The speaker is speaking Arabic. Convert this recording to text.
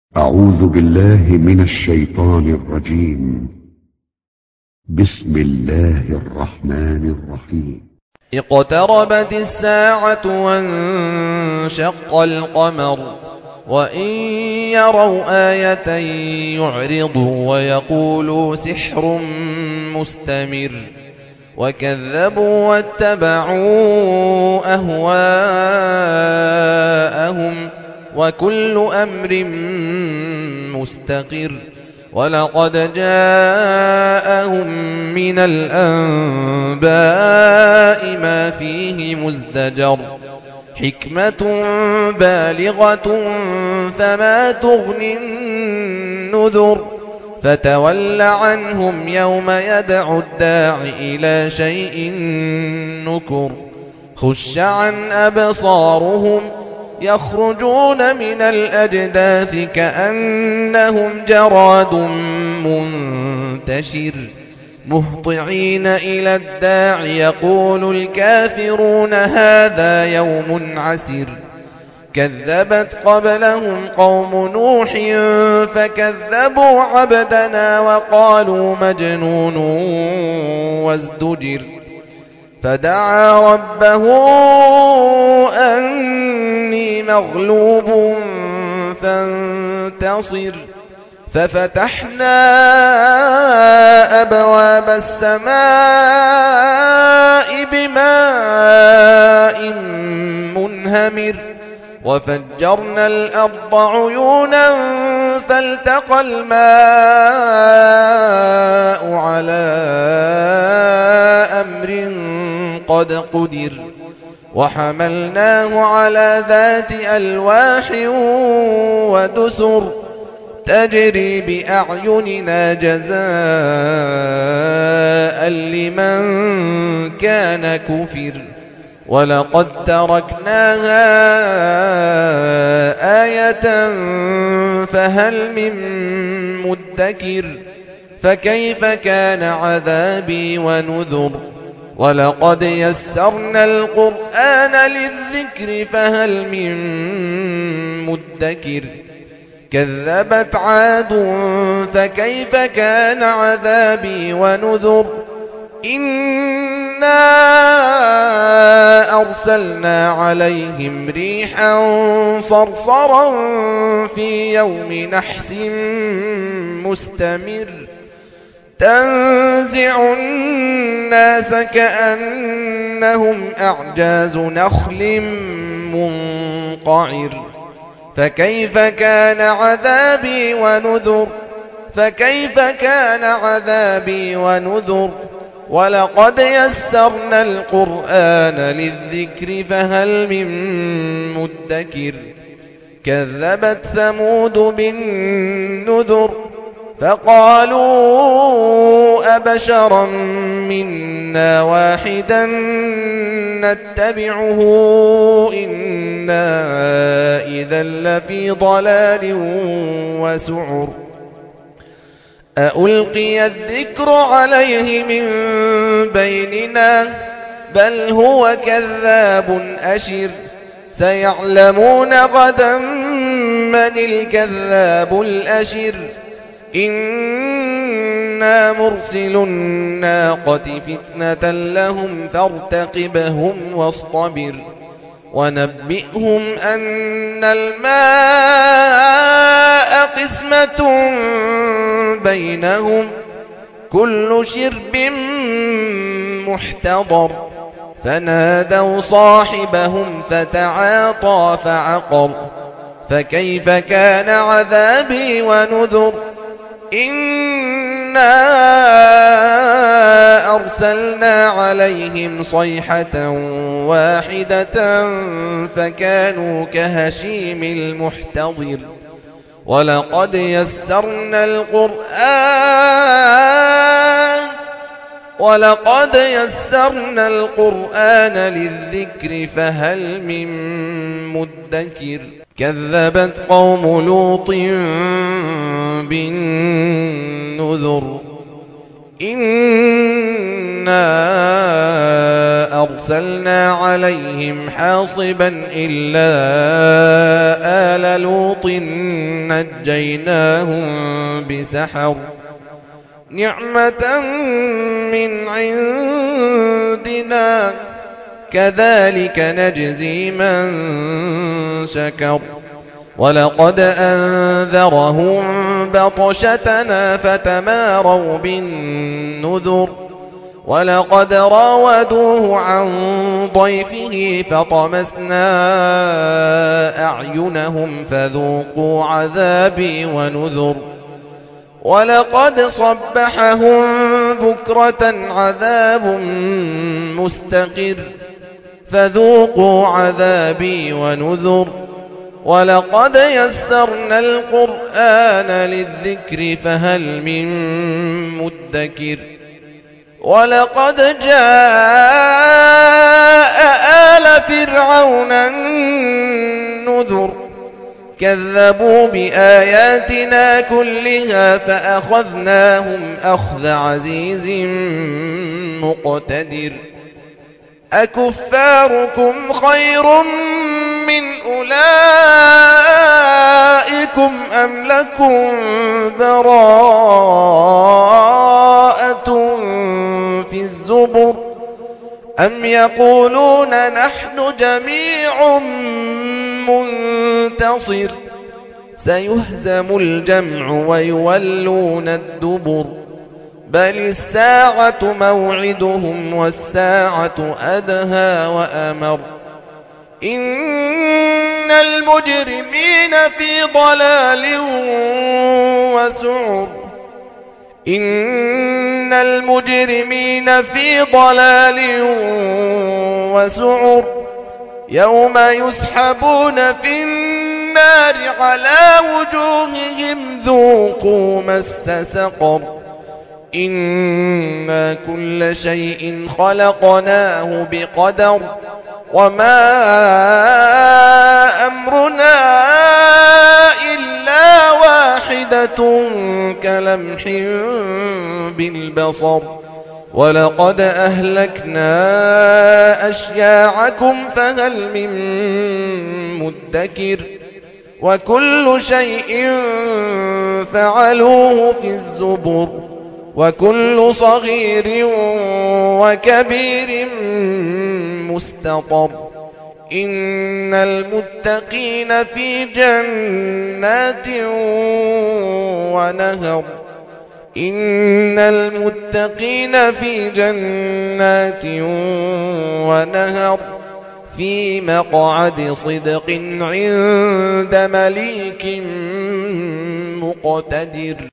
أعوذ بالله من الشيطان الرجيم. بسم الله الرحمن الرحيم. اقتربت الساعة وانشق القمر وإن يروا آية يعرضوا ويقولوا سحر مستمر وكذبوا واتبعوا أهواءهم وكل أمر مستقر ولقد جاءهم من الأنباء ما فيه مزدجر حكمة بالغة فما تغني النذر فتول عنهم يوم يدعو الداع إلى شيء نكر خش عن أبصارهم يخرجون من الأجداث كأنهم جراد منتشر مهطعين إلى الداع يقول الكافرون هذا يوم عسر كذبت قبلهم قوم نوح فكذبوا عبدنا وقالوا مجنون وازدجر فدعا ربه أني مغلوب فانتصر ففتحنا أبواب السماء بماء منهمر وفجرنا الأرض عيونا فالتقى الماء على أمر قد قدر وحملناه على ذات ألواح ودسر تجري بأعيننا جزاء لمن كان كفر ولقد تركناها آية فهل من مدكر فكيف كان عذابي ونذر ولقد يسرنا القرآن للذكر فهل من مدكر كذبت عاد فكيف كان عذابي ونذر إنا أرسلنا عليهم ريحا صرصرا في يوم نحس مستمر تنزع الناس كأنهم أعجاز نخل منقعر فكيف كان عذابي ونذر فكيف كان عذابي ونذر ولقد يسرنا القرآن للذكر فهل من مدكر كذبت ثمود بالنذر فقالوا أبشرا منا واحدا نتبعه إنا إذا لفي ضلال وسعر أألقي الذكر عليه من بيننا بل هو كذاب أشر سيعلمون غدا من الكذاب الأشر إنا مرسل الناقة فتنة لهم فارتقبهم واصطبر ونبئهم أن الماء قسمة بينهم كل شرب محتضر فنادوا صاحبهم فتعاطى فعقر فكيف كان عذابي ونذر إنا أرسلنا عليهم صيحة واحدة فكانوا كهشيم المحتضر ولقد يسرنا القرآن للذكر فهل من مدكر كذبت قوم لوط بالنذر إنا أرسلنا عليهم حاصبا إلا آل لوط نجيناهم بسحر نعمة من عندنا كذلك نجزي من شكر ولقد أنذرهم بطشتنا فتماروا بالنذر ولقد راودوه عن ضيفه فطمسنا أعينهم فذوقوا عذابي ونذر ولقد صبحهم بكرة عذاب مستقر فذوقوا عذابي ونذر ولقد يسرنا القرآن للذكر فهل من مدكر ولقد جاء آل فرعون النذر كذبوا بآياتنا كلها فأخذناهم أخذ عزيز مقتدر أكفاركم خير من أولئكم أم لكم براءة في الزبر أم يقولون نحن جميع منتصر سيهزم الجمع ويولون الدبر بل الساعة موعدهم والساعة أدهى وأمر إن المجرمين في ضلال وسعر إن المجرمين في ضلال وسعر يوم يسحبون في النار على وجوههم ذوقوا مس سقر إنا كل شيء خلقناه بقدر وما أمرنا إلا واحدة كلمح بالبصر ولقد أهلكنا أشياعكم فهل من مدكر وكل شيء فعلوه في الزبر وكل صغير وكبير مستطر إن المتقين في جنات ونهر إن المتقين في جنات ونهر في مقعد صدق عند مليك مقتدر.